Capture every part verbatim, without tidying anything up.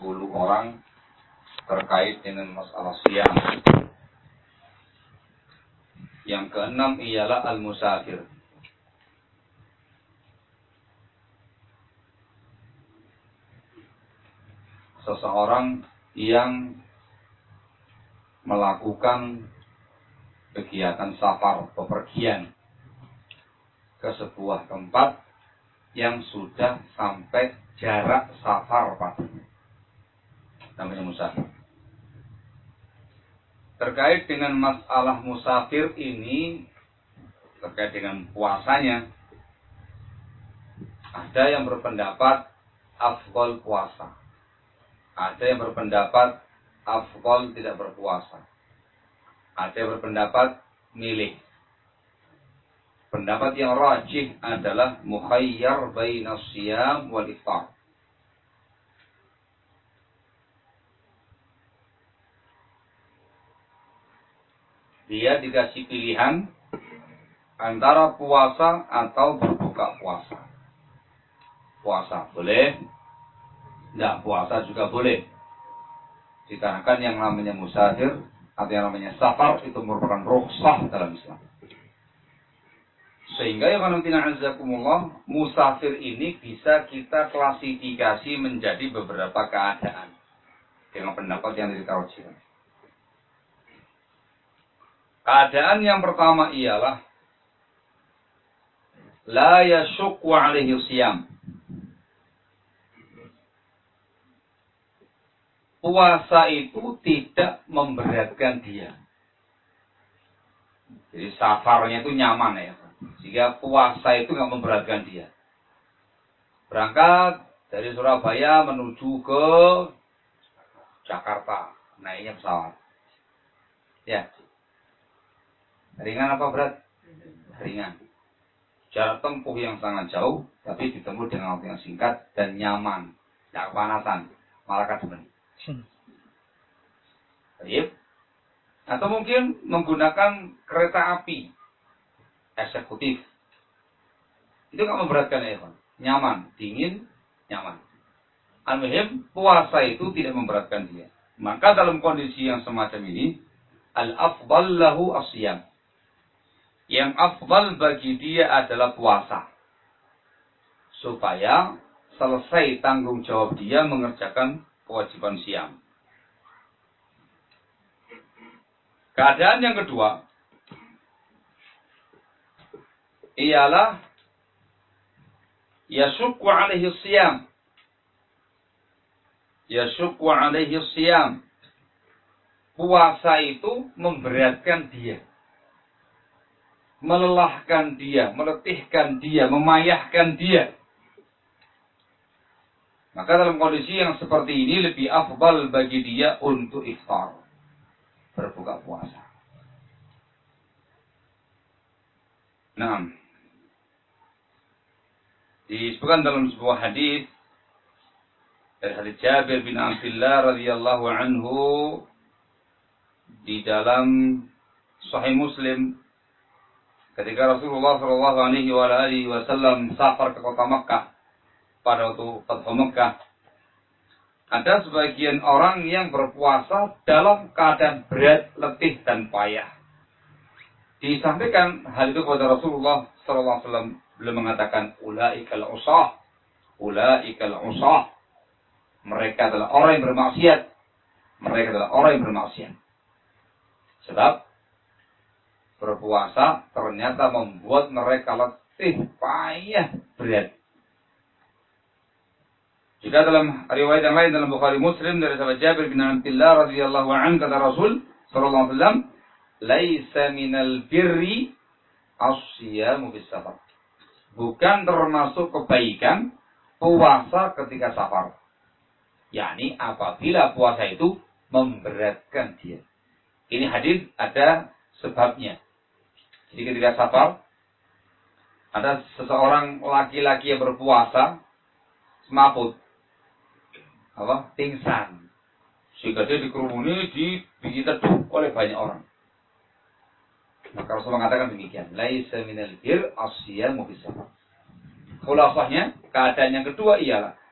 puluh orang terkait dengan masalah siyam. Yang keenam ialah al-musafir. Seseorang yang melakukan kegiatan safar, bepergian ke sebuah tempat yang sudah sampai jarak safar padanya, namanya musafir. Terkait dengan masalah musafir ini, terkait dengan puasanya, ada yang berpendapat afdol puasa, ada yang berpendapat afdol tidak berpuasa, ada yang berpendapat milih. Pendapat yang rajih adalah mukhayyar bainas siyam wal iftar. Dia dikasih pilihan antara puasa atau berbuka puasa. Puasa boleh, tidak puasa juga boleh. Dikarenakan yang namanya musafir atau yang namanya safar itu merupakan rukhsah dalam Islam. Sehingga ya khanatina azakumullah, musafir ini bisa kita klasifikasi menjadi beberapa keadaan dengan pendapat yang diterjemahkan. Keadaan yang pertama ialah la yashukku alaihi siyam. Puasa itu tidak memberatkan dia. Jadi safarnya itu nyaman ya. Sehingga puasa itu nggak memberatkan dia. Berangkat dari Surabaya menuju ke Jakarta, naiknya pesawat. Ya. Ringan apa berat? Ringan. Jarak tempuh yang sangat jauh, tapi ditempuh dengan waktu yang singkat dan nyaman. Tidak kepanasan, malah kademen. Baik. Atau mungkin menggunakan kereta api eksekutif. Itu nggak memberatkan ya, nyaman, dingin, nyaman. Al-muhim, puasa itu tidak memberatkan dia. Maka dalam kondisi yang semacam ini, al-afdal lahu as-siyam. Yang afdal bagi dia adalah puasa. Supaya selesai tanggung jawab dia mengerjakan kewajiban siyam. Keadaan yang kedua ialah yashukku alaihi siyam. Yashukku alaihi siyam. Puasa itu memberatkan dia. Melelahkan dia, meletihkan dia, memayahkan dia. Maka dalam kondisi yang seperti ini lebih afdal bagi dia untuk iftar, berbuka puasa. Nah, disebutkan dalam sebuah hadis dari hadis Jabir bin Abdullah radhiyallahu anhu di dalam Sahih Muslim, ketika Rasulullah Shallallahu Alaihi Wasallam safar ke kota Mekah pada waktu Fathu Mekah, ada sebagian orang yang berpuasa dalam keadaan berat, letih dan payah. Disampaikan hal itu kepada Rasulullah Shallallahu Alaihi Wasallam. Beliau mengatakan, ulaikal usah, ulaikal usah. Mereka adalah orang yang bermaksiat. Mereka adalah orang yang bermaksiat. Sebab berpuasa ternyata membuat mereka letih, payah, berat. Jika dalam riwayat yang lain dalam Bukhari Muslim dari sahabat Jabir bin Abdullah radhiyallahu anhu, kata Rasul sallallahu alaihi wasallam, "Laisa minal birri as-siyamu bis safar." Bukan termasuk kebaikan puasa ketika safar. yakni apabila puasa itu memberatkan dia. Ini hadis ada sebabnya. Jadi ketika safar, ada seseorang laki-laki yang berpuasa, semaput, apa? Pingsan. Sehingga dia dikerumuni, dibikin teduh oleh banyak orang. Maka Rasulullah mengatakan demikian. Laisa minal bir asyamu bis safar. Khulasahnya, keadaan yang kedua ialah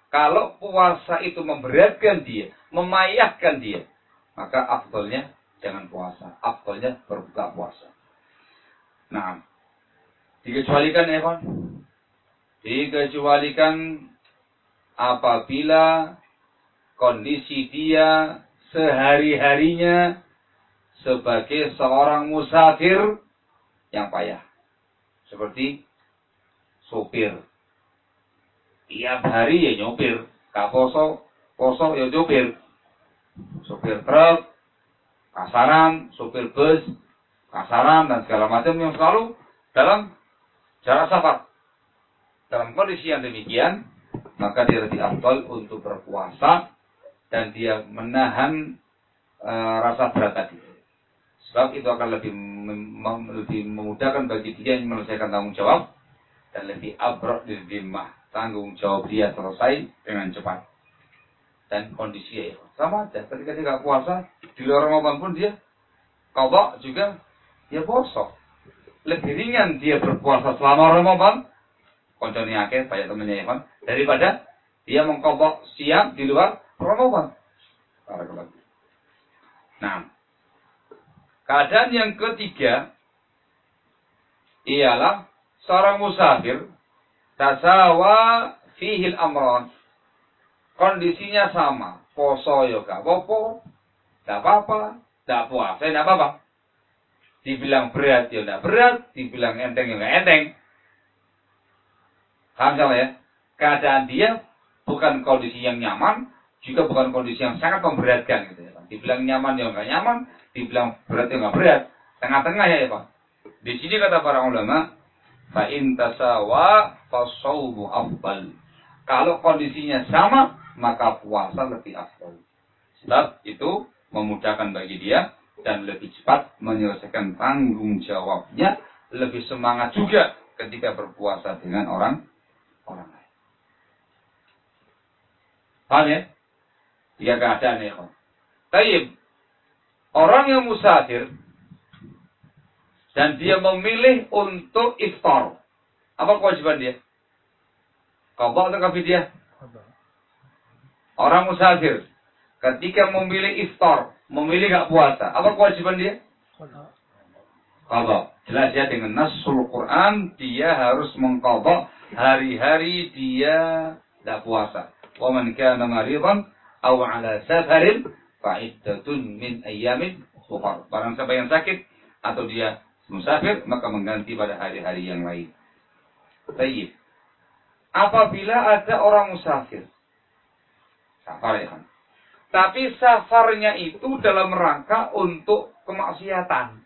Kalau puasa itu memberatkan dia, memayahkan dia, maka afdolnya jangan puasa. Afdolnya berbuka puasa. Nah, dikecualikan ya kan? Dikecualikan apabila kondisi dia sehari-harinya sebagai seorang musafir yang payah. Seperti sopir. Tiap hari ya nyopir. Gak poso, poso ya nyopir. Sopir truk, kasaran, sopir bus, kasaran, dan segala macam yang selalu dalam jarak safar. Dalam kondisi yang demikian, maka dia lebih afdal untuk berpuasa dan dia menahan e, rasa berat tadi. Sebab itu akan lebih mem, lebih memudahkan bagi dia yang menyelesaikan tanggung jawab dan lebih abrok di zimmah. Tanggung jawab dia selesai dengan cepat. Dan kondisinya ya sama aja. Ketika dia nggak puasa di luar Ramadan pun dia qadha juga dia puasa. Lebih ringan dia berpuasa selama Ramadan. Koncone akeh banyak temennya ya kan, daripada dia mengqadha siam di luar Ramadan. Nah, keadaan yang ketiga ialah seorang musafir tasawa fihil amran. Kondisinya sama. Poso ya gak apa-apa. Gak apa-apa. Gak puasa ya gak apa-apa. Dibilang berat ya gak berat. Dibilang enteng ya gak enteng. Paham salah ya? Keadaan dia bukan kondisi yang nyaman. Juga bukan kondisi yang sangat memberatkan. Gitu ya. Dibilang nyaman ya gak nyaman. Dibilang berat ya gak berat. Tengah-tengah ya ya Pak. Di sini kata para ulama. Fa'in tasawa fasawbu afdal. Kalau kondisinya sama, maka puasa lebih afdal. Sebab itu memudahkan bagi dia dan lebih cepat menyelesaikan tanggung jawabnya, lebih semangat juga ketika berpuasa dengan orang orang lain. Paham ya? Tiga keadaan ya. Taib. Orang yang musafir dan dia memilih untuk iftar. Apa kewajiban dia? Qadha atau kafidiyah? Orang musafir ketika memilih iftar, memilih gak puasa, apa kewajiban dia? Qadha. Jelas ya, dengan nasul Quran dia harus mengqadha hari-hari dia gak puasa. Wa man kana maridan aw ala safarin fa iddatun min ayyamin ukhra. Barang siapa yang sakit atau dia musafir, maka mengganti pada hari-hari yang lain. Baik. Apabila ada orang musafir, safar ya kan? Tapi safarnya itu dalam rangka untuk kemaksiatan.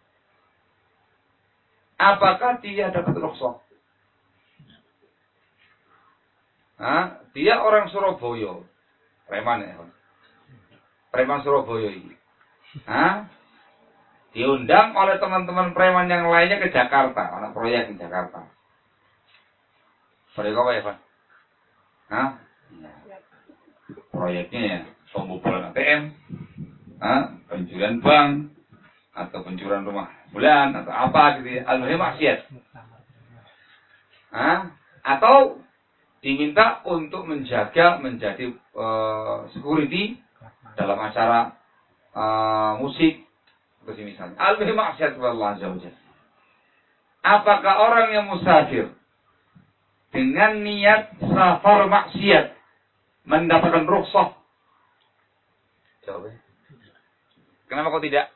Apakah dia dapat rukhsah? Nah, dia orang Surabaya, preman ya kan? Preman Surabaya ini. Nah, diundang oleh teman-teman preman yang lainnya ke Jakarta, anak proyek di Jakarta. Proyek apa ya Pak? Hah? Proyeknya ya pembobolan A T M, hah? Pencurian bank, atau pencurian rumah bulan, atau apa gitu ya. Al-muhim maksiat. Hah? Atau diminta untuk menjaga menjadi uh, security dalam acara uh, musik, seperti misalnya. Al-muhim maksiat kepada Allah Azza wa Jalla. Apakah orang yang musafir dengan niat safar maksiat mendapatkan rukhsah? Jawabnya. Kenapa kok tidak?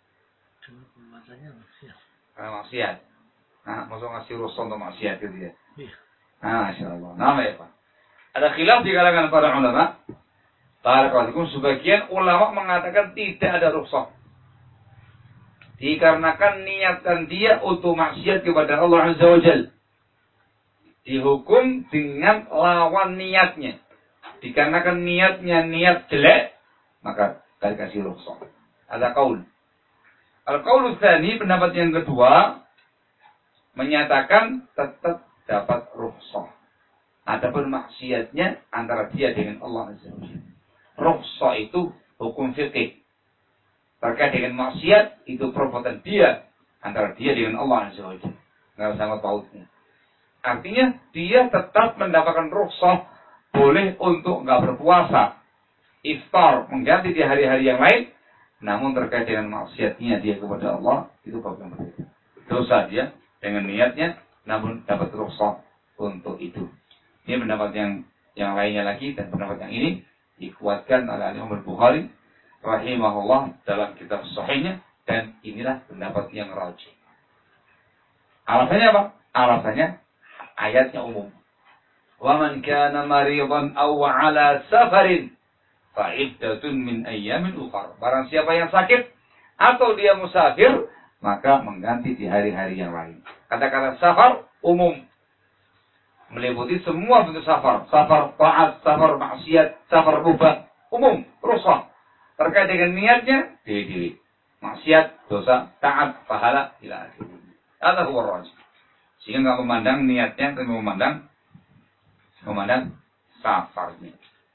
Karena maksiat. Nah, maksud ngasih rukhsah untuk maksiat gitu ya. Ah, insyaallah. Nama ya Pak. Ada khilaf di kalangan para ulama. Barakallahu sebagian ulama mengatakan tidak ada rukhsah. Dikarenakan niatkan dia untuk maksiat kepada Allah Azza wa Jalla. Dihukum dengan lawan niatnya. Dikarenakan niatnya niat jelek, maka dikasih rukhsah. Ada qaul. Al-qaul tsani, pendapat yang kedua, menyatakan tetap dapat rukhsah. Adapun maksiatnya antara dia dengan Allah Azza wa Jalla. Rukhsah itu hukum fikih. Terkait dengan maksiat itu perbuatan dia antara dia dengan Allah Azza wa Jalla. Enggak sangkut pautnya. Artinya dia tetap mendapatkan rukhsah boleh untuk nggak berpuasa, iftar, mengganti di hari-hari yang lain, namun terkait dengan maksiatnya dia kepada Allah, itu bab yang berbeda. Dosa dia dengan niatnya, namun dapat rukhsah untuk itu. Ini pendapat yang yang lainnya lagi, dan pendapat yang ini dikuatkan oleh Imam Al-Bukhari rahimahullah dalam kitab sahihnya, dan inilah pendapat yang rajih. Alasannya apa? Alasannya ayatnya umum. Wa man kana maridan aw ala safarin fa iddatun min ayyamin ukhra. Barang siapa yang sakit atau dia musafir, maka mengganti di hari-hari yang lain. Kata-kata safar umum, meliputi semua bentuk safar, safar taat, safar maksiat, safar mubah, umum, rukhsah. Terkait dengan niatnya, diri-diri. Maksiat, dosa, taat, pahala, ila akhirih. Ada huwa rajih. Sehingga enggak memandang niatnya, tapi memandang memandang safarnya.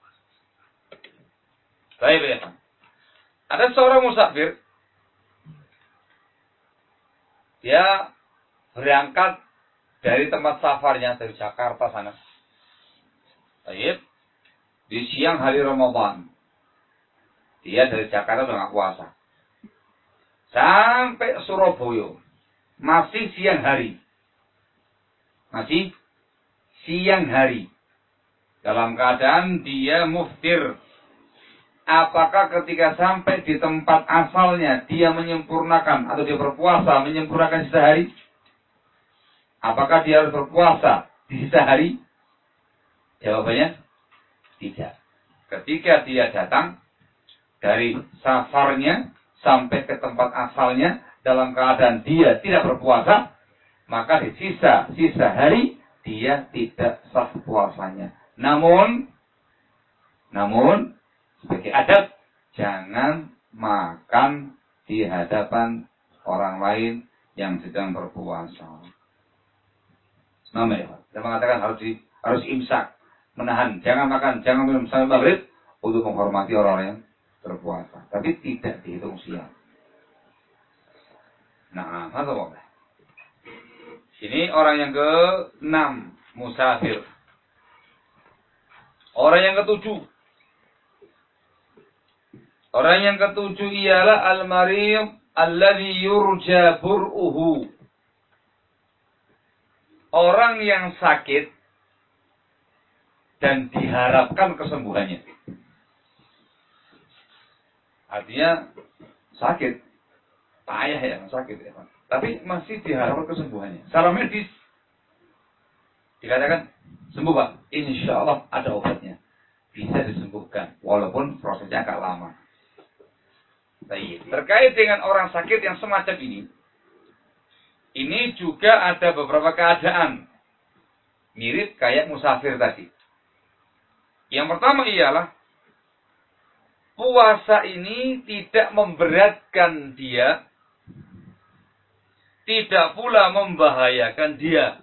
Baik, ya. Ada seorang musafir, dia berangkat dari tempat safarnya, dari Jakarta sana. Baik. Di siang hari Ramadan. Dia dari Jakarta dengan puasa. Sampai Surabaya. Masih siang hari. Masih siang hari. Dalam keadaan dia muftir. Apakah ketika sampai di tempat asalnya dia menyempurnakan atau dia berpuasa menyempurnakan sisa hari? Apakah dia harus berpuasa di sisa hari? Jawabannya tidak. Ketika dia datang dari safarnya sampai ke tempat asalnya dalam keadaan dia tidak berpuasa, maka di sisa-sisa hari dia tidak sah puasanya. Namun, namun sebagai adab, jangan makan di hadapan orang lain yang sedang berpuasa. Namanya, saya mengatakan harus di, harus imsak, menahan, jangan makan, jangan minum sampai maghrib untuk menghormati orang yang berpuasa. Tapi tidak dihitung siang. Nah, apa boleh? Ini orang yang ke enam, musafir. Orang yang ketujuh. Orang yang ketujuh ialah al-marid alladhi yurja bur'uhu. Orang yang sakit dan diharapkan kesembuhannya. Artinya sakit, payah ya, sakit ya, tapi masih diharapkan kesembuhannya. Secara medis dikatakan sembuh Pak, insya Allah ada obatnya, bisa disembuhkan, walaupun prosesnya agak lama. Baik. Terkait dengan orang sakit yang semacam ini, ini juga ada beberapa keadaan mirip kayak musafir tadi. Yang pertama ialah puasa ini tidak memberatkan dia, tidak pula membahayakan dia.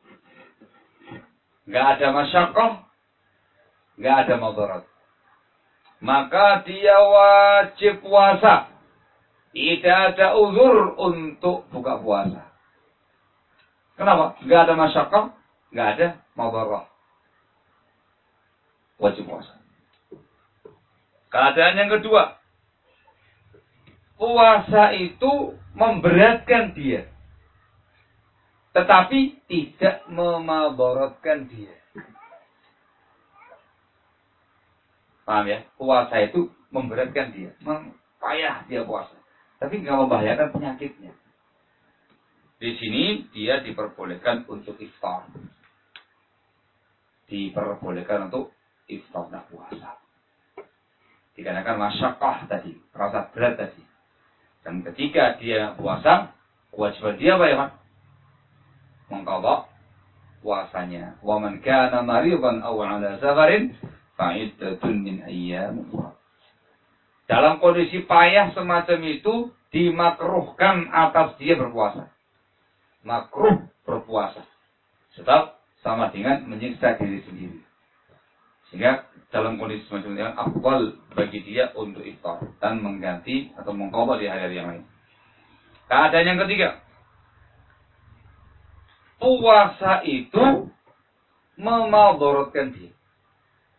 Nggak ada masyaqqah, nggak ada madarat. Maka dia wajib puasa. Tidak ada uzur untuk buka puasa. Kenapa? Nggak ada masyaqqah, nggak ada madarat. Wajib puasa. Keadaan yang kedua, puasa itu memberatkan dia, tetapi tidak memadaratkan dia. Paham ya? Puasa itu memberatkan dia, payah dia puasa, tapi nggak membahayakan penyakitnya. Di sini dia diperbolehkan untuk iftar, diperbolehkan untuk iftar, nak puasa. Dikarenakan masyaqqah tadi, rasa berat tadi. Dan ketika dia puasa, kewajiban dia apa ya Pak? Mengqadha puasanya. Wa man kana maridan aw 'ala safarin fa iddatun min ayyamin ukhra. Dalam kondisi payah semacam itu dimakruhkan atas dia berpuasa. Makruh berpuasa. Sebab sama dengan menyiksa diri sendiri. Sehingga dalam kondisi semacam ini afdal bagi dia untuk iftar dan mengganti atau mengqadha di hari-hari yang lain. Keadaan yang ketiga, puasa itu memadaratkan dia.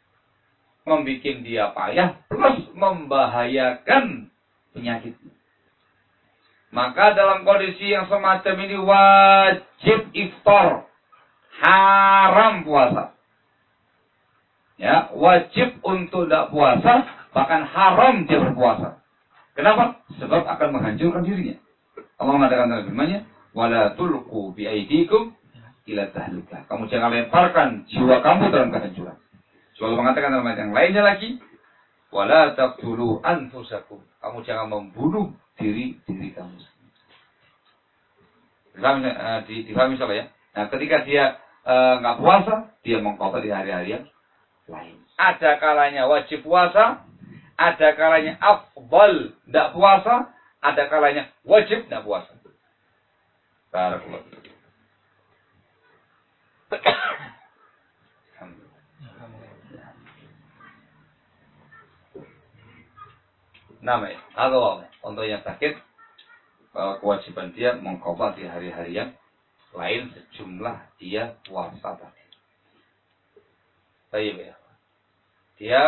membuat dia payah, plus membahayakan penyakit. Maka dalam kondisi yang semacam ini wajib iftar, haram puasa. Ya, wajib untuk tidak puasa, bahkan haram dia berpuasa. Kenapa? Sebab akan menghancurkan dirinya. Allah mengatakan dalam firman-Nya, "Wala tulqu bi aydikum ila tahlukah." Kamu jangan lemparkan jiwa kamu dalam kehancuran. Allah mengatakan dalam ayat yang lainnya lagi, "Wala taqtulu anfusakum." Kamu jangan membunuh diri-diri kamu. Difahami, uh, difahami salah ya. Nah, ketika dia enggak uh, puasa, dia mengqadha di hari-hari yang lain. Ada kalanya wajib puasa, ada kalanya afdal enggak puasa, ada kalanya wajib enggak puasa. Barakallahu. Namanya, atau untuk yang sakit, kewajiban dia mengqadha di hari-hari yang lain sejumlah dia puasa tadi. Baik ya. Dia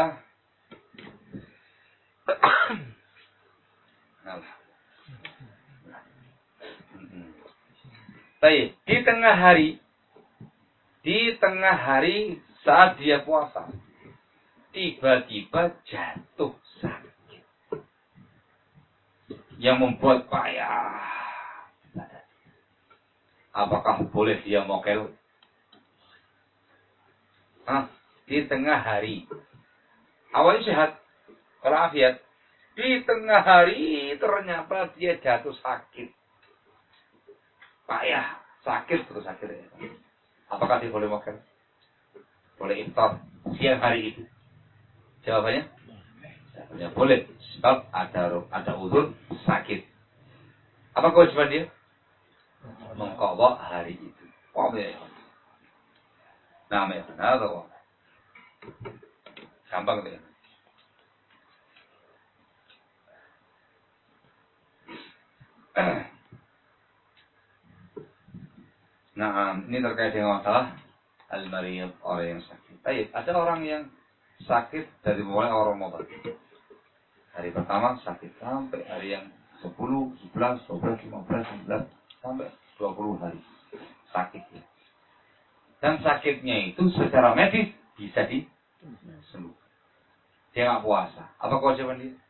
Baik, di tengah hari di tengah hari saat dia puasa tiba-tiba jatuh sakit yang membuat payah. Apakah boleh dia mokel? Hah? Di tengah hari. Awalnya sehat, walafiat. Di tengah hari ternyata dia jatuh sakit. Payah, sakit terus akhirnya. Apakah dia boleh mokel? Boleh iftar siang hari itu? Jawabannya? Ya boleh. Sebab ada ada uzur sakit. Apa kewajiban dia? Mengqadha hari itu. Wadah. Namanya benar atau gampang tu ya. Nah, ini terkait dengan masalah al-mariyah, orang yang sakit. Baik, ada orang yang sakit dari mulai awal Ramadan. Hari pertama sakit sampai hari yang sepuluh, sebelas, dua belas, lima belas, enam belas sampai dua puluh hari sakit ya. Dan sakitnya itu secara medis bisa disembuh. Dia nggak puasa. Apa kewajiban dia?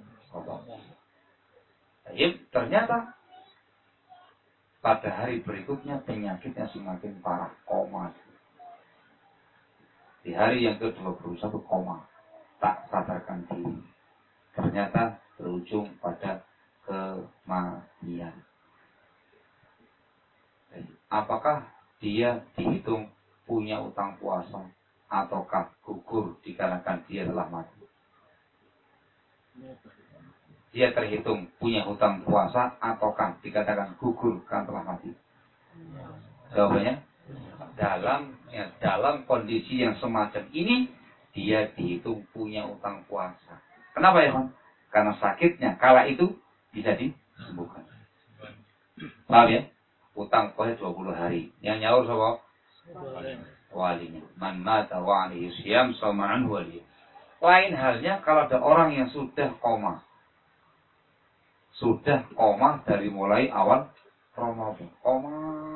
Baik, ternyata pada hari berikutnya penyakitnya semakin parah, koma. Di hari yang ke dua puluh satu koma, tak sadarkan diri. Ternyata berujung pada kematian. Apakah dia dihitung punya utang puasa ataukah gugur dikarenakan dia telah mati? Dia terhitung punya hutang puasa ataukah dikatakan gugur karena telah mati? Jawabannya, dalam ya, dalam kondisi yang semacam ini dia dihitung punya utang puasa. Kenapa ya, Bang? Karena sakitnya kala itu bisa disembuhkan. Paham ya? Utang puasa dua puluh hari. Yang nyaur siapa? Walinya. Man mata wa alaihi siyam sama anhu wali. Lain halnya kalau ada orang yang sudah koma. Sudah koma dari mulai awal Ramadan. Koma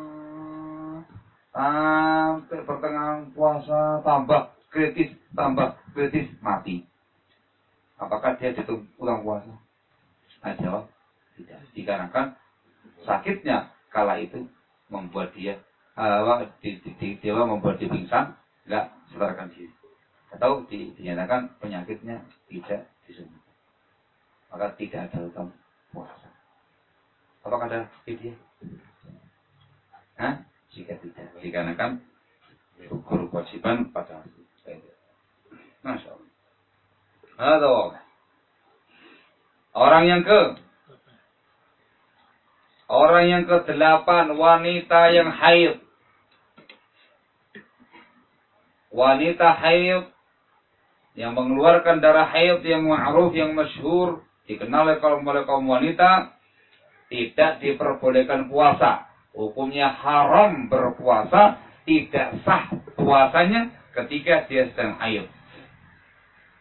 sampai pertengahan puasa, tambah kritis, tambah kritis, mati. Apakah dia jatuh utang puasa? Nah, jawab tidak. Dikarenakan sakitnya kala itu membuat dia uh, di, di, di, dia membuat dia pingsan, enggak sadarkan diri. Atau di, dinyatakan penyakitnya tidak disembuhkan. Maka tidak ada utang puasa. Apakah ada fidyah? Hah? Jika tidak, dikarenakan gugur kewajiban pada Masya Allah. Halo. Orang yang ke Orang yang kedelapan, wanita yang haid. Wanita haid yang mengeluarkan darah haid yang ma'ruf, yang masyhur, dikenal oleh kaum oleh kaum wanita, tidak diperbolehkan puasa. Hukumnya haram berpuasa, tidak sah puasanya ketika dia sedang haid.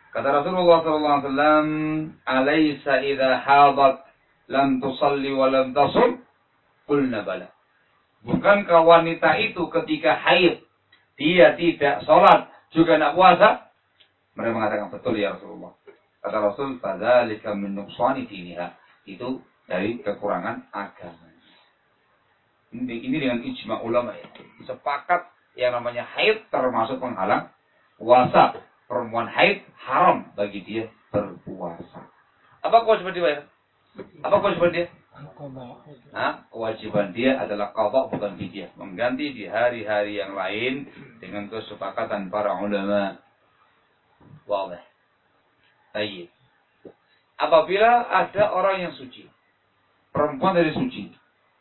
Kata Rasulullah sallallahu alaihi wasallam, "Alaysa idza hadat lam tusalli wa lam tasum?" Qulna bala. Bukankah wanita itu ketika haid dia tidak sholat juga tidak puasa? Mereka mengatakan betul ya Rasulullah. Kata Rasul, "Fadzalika min nuqsani diniha." Itu dari kekurangan agama. Ini, ini dengan ijma ulama ya. Sepakat yang namanya haid termasuk penghalang puasa. Perempuan haid haram bagi dia berpuasa. Apa kewajiban dia? Apa kewajiban dia? Nah, kewajiban dia adalah qadha bukan fidyah. Mengganti di hari-hari yang lain dengan kesepakatan para ulama. Wadah. Baik. Apabila ada orang yang suci, perempuan dari suci,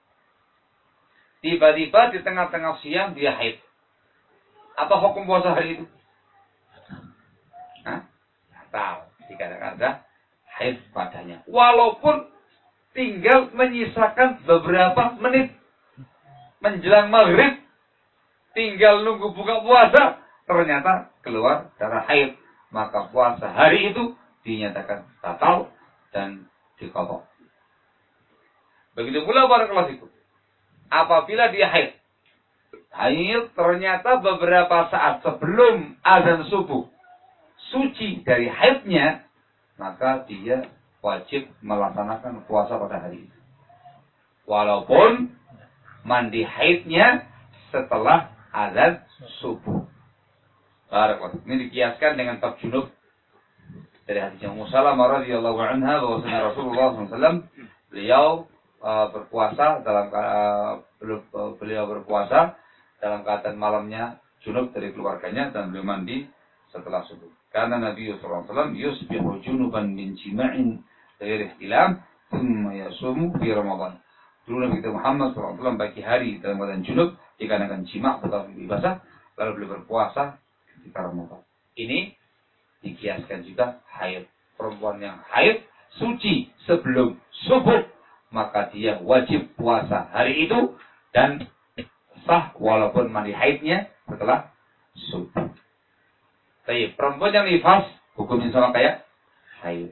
tiba-tiba di tengah-tengah siang dia haid. Apa hukum puasa hari itu? Hah? Tahu. Dikatakan ada haid padanya. Walaupun tinggal menyisakan beberapa menit menjelang maghrib, tinggal nunggu buka puasa, ternyata keluar darah haid, maka puasa hari itu dinyatakan batal dan diqadha. Begitu pula para kelas itu. Apabila dia haid, haid ternyata beberapa saat sebelum azan subuh suci dari haidnya, maka dia wajib melaksanakan puasa pada hari itu. Walaupun mandi haidnya setelah azan subuh. Barakallahu. Ini dikiaskan dengan bab junub dari hadis Ummu Salamah radhiyallahu anha bahwasanya Rasulullah shallallahu alaihi wasallam beliau uh, berpuasa dalam uh, beliau berpuasa dalam keadaan malamnya junub dari keluarganya dan beliau mandi setelah subuh. Karena Nabi sallallahu alaihi wasallam yusbihu junuban min jima'in ghairi ihtilam thumma yasumu fi Ramadan. Dulu Nabi kita Muhammad sallallahu alaihi wasallam pagi hari dalam keadaan junub dikarenakan jima' atau basah lalu beliau berpuasa ketika Ramadan. Ini dikiaskan juga haid. Perempuan yang haid suci sebelum subuh maka dia wajib puasa hari itu dan sah walaupun mandi haidnya setelah subuh. Tapi perempuan yang nifas hukumnya sama kayak haid.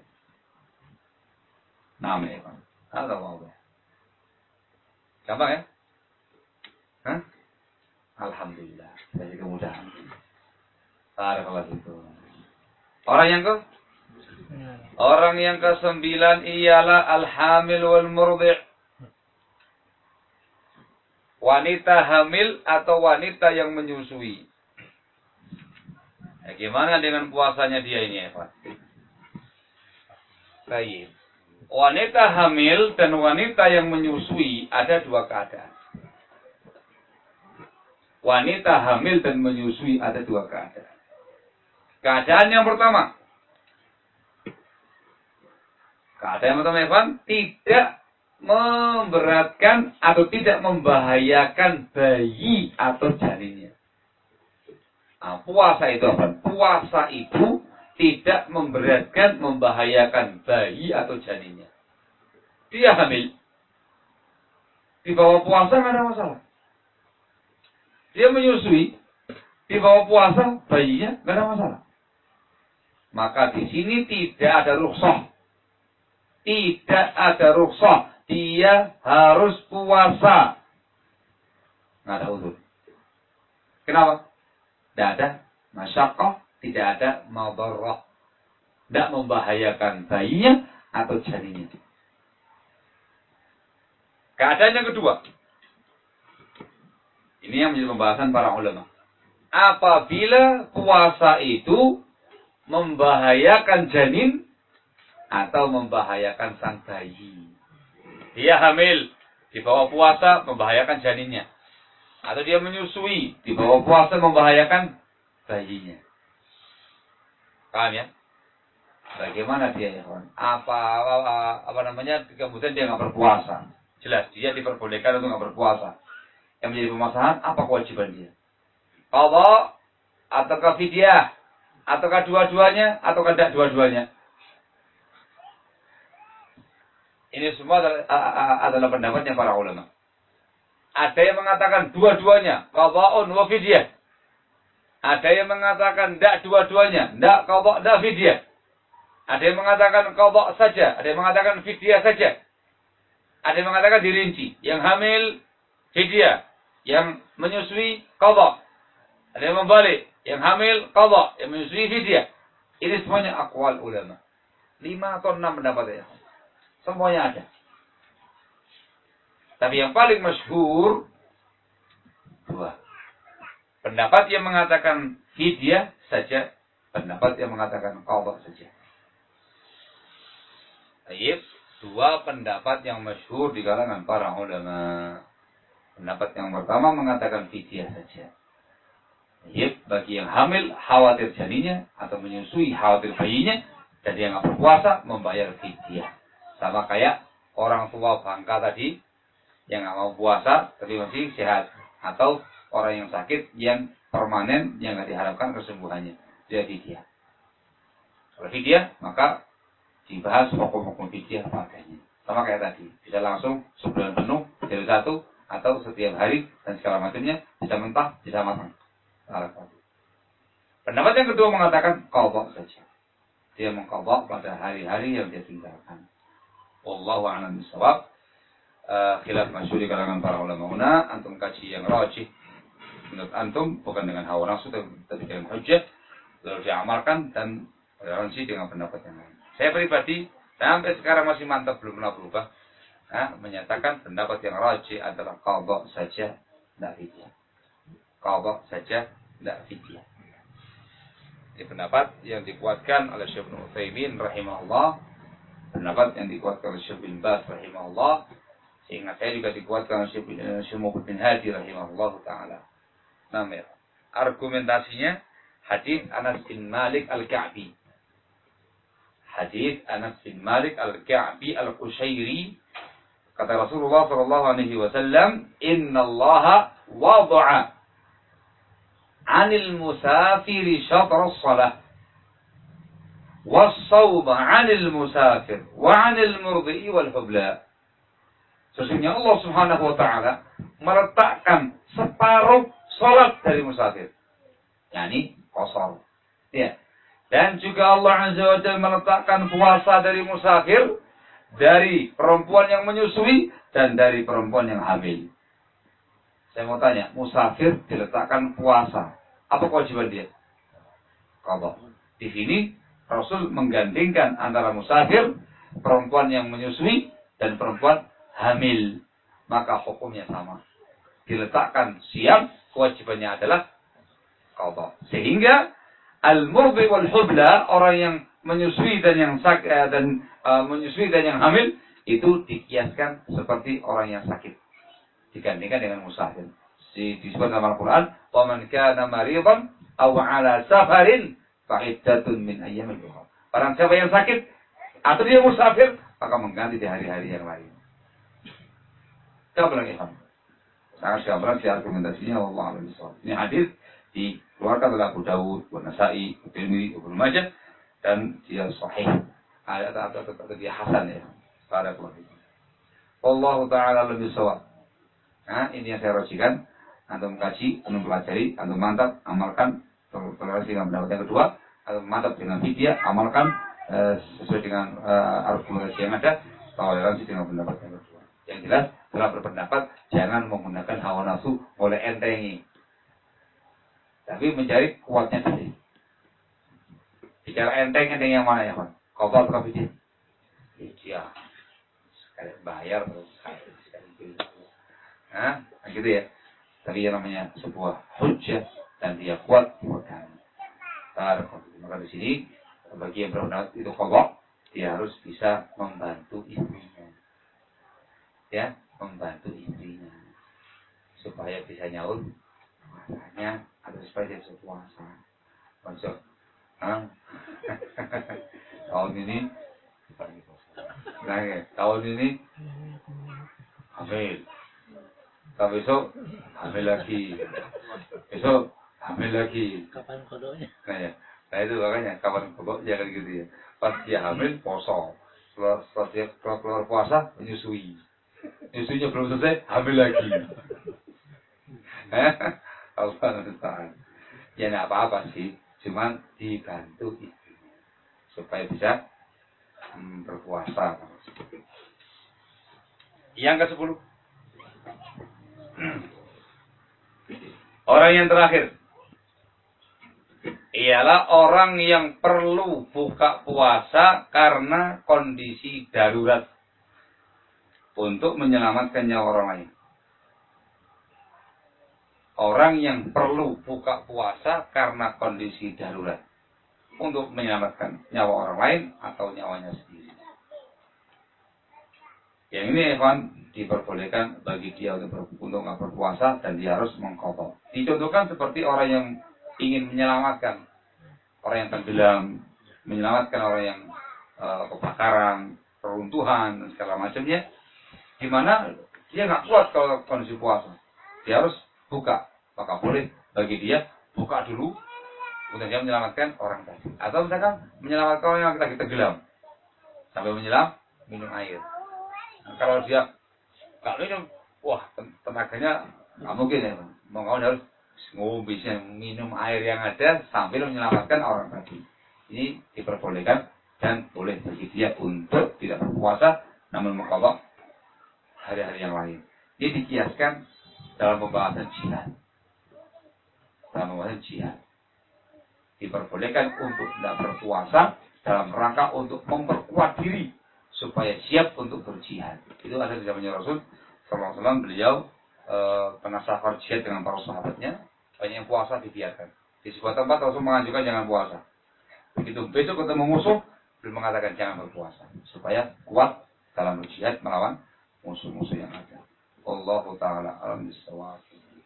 Namanya kan. Ada apa? Gampang ya? Hah? Alhamdulillah. Dari kemudahan. Barakallahu fikum. Orang yang ke? Orang yang kesembilan ialah al-hamil wal murdi'. Wanita hamil atau wanita yang menyusui. Ya, gimana dengan puasanya dia ini, Evan? Baik. Wanita hamil dan wanita yang menyusui ada dua keadaan. Wanita hamil dan menyusui ada dua keadaan. Keadaan yang pertama. Keadaan yang pertama, Evan, tidak memberatkan atau tidak membahayakan bayi atau janinnya. Nah, puasa itu apa? Puasa itu tidak memberatkan, membahayakan bayi atau janinnya. Dia hamil. Di bawah puasa nggak ada masalah. Dia menyusui. Di bawah puasa bayinya nggak ada masalah. Maka di sini tidak ada rukhsah. Tidak ada rukhsah. Dia harus puasa. Nggak ada uzur. Kenapa? Tidak ada masyaqqah, tidak ada madarrah. Tidak membahayakan bayinya atau janinnya. Keadaan yang kedua. Ini yang menjadi pembahasan para ulama. Apabila puasa itu membahayakan janin atau membahayakan sang bayi. Dia hamil, di bawah puasa membahayakan janinnya. Atau dia menyusui, di bawah puasa membahayakan bayinya. Paham ya? Bagaimana dia ya kawan? Apa, apa, apa namanya, kemudian dia nggak berpuasa. Jelas, dia diperbolehkan untuk nggak berpuasa. Yang menjadi permasalahan, apa kewajiban dia? Qadha, ataukah fidyah, ataukah dua-duanya, ataukah tidak dua-duanya? Ini semua adalah, adalah pendapatnya para ulama. Ada yang mengatakan dua-duanya, qadha'un wa fidyah. Ada yang mengatakan tidak dua-duanya, tidak qadha, tidak fidyah. Ada yang mengatakan qadha saja, ada yang mengatakan fidyah saja. Ada yang mengatakan dirinci, yang hamil fidyah, yang menyusui qadha. Ada yang membalik, yang hamil qadha, yang menyusui fidyah. Ini semuanya aqwal ulama. Lima atau enam pendapat ya. Semuanya ada. Tapi yang paling masyhur dua. Pendapat yang mengatakan fidyah saja, pendapat yang mengatakan qadha saja. Baik, dua pendapat yang masyhur di kalangan para ulama. Pendapat yang pertama mengatakan fidyah saja. Baik, bagi yang hamil khawatir janinnya atau menyusui khawatir bayinya dan dia nggak berpuasa membayar fidyah. Sama kayak orang tua bangka tadi yang nggak mau puasa tapi masih sehat, atau orang yang sakit yang permanen yang nggak diharapkan kesembuhannya, dia fidyah. Kalau fidyah maka dibahas hukum-hukum fidyah padanya. Sama kayak tadi, bisa langsung sebulan penuh dari satu atau setiap hari dan segala macamnya, bisa mentah, bisa matang. Pendapat yang kedua mengatakan qadha saja. Dia mengqadha pada hari-hari yang dia tinggalkan. Wallahu a'lam bishawab. Uh, khilaf masyhur di kalangan para ulama. Una antum kaji yang rajih menurut antum bukan dengan hawa nafsu tapi dengan hujjah, lalu diamalkan dan toleransi dengan pendapat yang lain. Saya pribadi sampai sekarang masih mantap, belum pernah berubah. Nah, menyatakan pendapat yang rajih adalah qadha saja, tidak fidyah. Qadha saja, tidak fidyah. Ini pendapat yang dikuatkan oleh Syekh Ibnu Utsaimin rahimahullah, pendapat yang dikuatkan oleh Syekh bin Baz rahimahullah, sehingga saya juga dikuatkan oleh Syekh Muhammad bin Hadi rahimahullah taala. Nah, argumentasinya hadis Anas bin Malik Al-Ka'bi. Hadis Anas bin Malik Al-Ka'bi Al-Qushairi, kata Rasulullah sallallahu alaihi wasallam, "Inna Allah wada'a 'anil musafiri syatra as-salah was-shawma 'anil musafir wa 'anil murdi'i wal hubla." Sesungguhnya Allah Subhanahu wa taala meletakkan separuh salat dari musafir, yakni qashar. Ya. Dan juga Allah Azza wa Jalla meletakkan puasa dari musafir, dari perempuan yang menyusui dan dari perempuan yang hamil. Saya mau tanya, musafir diletakkan puasa, apa kewajiban dia? Qadha. Di sini Rasul menggandingkan antara musafir, perempuan yang menyusui dan perempuan hamil, maka hukumnya sama. Diletakkan siap, kewajibannya adalah qadha. Sehingga al-murdi wal hubla, orang yang menyusui dan yang sakit dan uh, menyusui dan yang hamil, itu dikiaskan seperti orang yang sakit, digandingkan dengan musafir. Disebut dalam Al-Quran, wa man kana maridan aw ala safarin fa iddatun min ayyamin ukhra. Barang siapa yang sakit atau dia musafir, maka mengganti di hari-hari yang lain. Kabel ihram. Sangat gampang sih argumentasinya, wallahu a'lam bishawab. Ini hadis dikeluarkan oleh Abu Dawud, An-Nasa'i, Tirmidzi, Ibnu Majah, dan dia sahih. Ada atau atau dia hasan ya. Barakallahu fiik. Wallahu ta'ala a'lam bishawab. Nah, ini yang saya rosikan. Antum kaji, antum pelajari, antum mantap, amalkan, toleransi dengan pendapat yang kedua, antum mantap dengan fidyah, amalkan eh, sesuai dengan eh, argumentasi yang ada, toleransi dengan pendapat yang kedua. Yang jelas, setelah berpendapat, jangan menggunakan hawa nafsu oleh entengi, tapi mencari kuatnya tadi. Bicara enteng, enteng yang mana ya, Pak? Qadha atau fidyah? Fidyah. Sekali bayar terus sekali beli. Nah, gitu ya. Tapi yang namanya sebuah hujjah dan dia kuat dipegang. Maka di sini bagi yang berpendapat itu qadha, dia harus bisa membantu istrinya. Ya, membantu istrinya supaya bisa nyaur puasanya atau supaya dia bisa puasa. Masuk. Hah? Tahun ini nah, ya, tahun ini hamil. Tapi besok hamil lagi. Besok hamil lagi. Kapan kodonya? Nah, ya. Nah itu makanya kapan kodok jangan gitu ya. Pas dia hamil poso. Setelah, setelah dia keluar, keluar puasa menyusui. Menyusuinya belum selesai hamil lagi. Allah Taala. ya nggak apa-apa sih, cuman dibantu ibunya supaya bisa hmm, berpuasa. Yang ke sepuluh, orang yang terakhir ialah orang yang perlu buka puasa karena kondisi darurat untuk menyelamatkan nyawa orang lain. Orang yang perlu buka puasa karena kondisi darurat untuk menyelamatkan nyawa orang lain atau nyawanya sendiri. Yang ini Evan diperbolehkan bagi dia untuk untuk nggak berpuasa dan dia harus mengqadha. Dicontohkan seperti orang yang ingin menyelamatkan orang yang tenggelam, menyelamatkan orang yang uh, kebakaran, peruntuhan dan segala macamnya, di mana dia nggak kuat kalau kondisi puasa, dia harus buka, maka boleh bagi dia buka dulu untuk dia menyelamatkan orang tadi. Atau misalkan menyelamatkan orang yang lagi tenggelam sambil menyelam minum air. Nah, kalau dia nggak minum, wah tenaganya nggak mungkin ya, mau nggak harus ngombe minum air yang ada sambil menyelamatkan orang tadi. Ini diperbolehkan dan boleh bagi dia untuk tidak berpuasa namun mengqadha hari-hari yang lain. Ini dikiaskan dalam pembahasan jihad. Dalam pembahasan jihad diperbolehkan untuk tidak berpuasa dalam rangka untuk memperkuat diri supaya siap untuk berjihad. Itu ada di zamannya Rasul sallallahu alaihi wasallam. Beliau e, pernah safar jihad dengan para sahabatnya, banyak yang puasa dibiarkan. Di sebuah tempat Rasul menganjurkan jangan puasa. Begitu besok ketemu musuh, beliau mengatakan jangan berpuasa supaya kuat dalam berjihad melawan musuh-musuh yang ada. Allahu taala alam bisawab.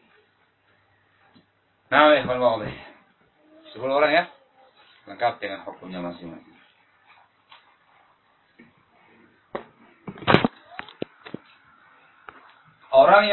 Nah, ya, boleh. sepuluh orang ya, lengkap dengan hukumnya masing-masing. Orang yang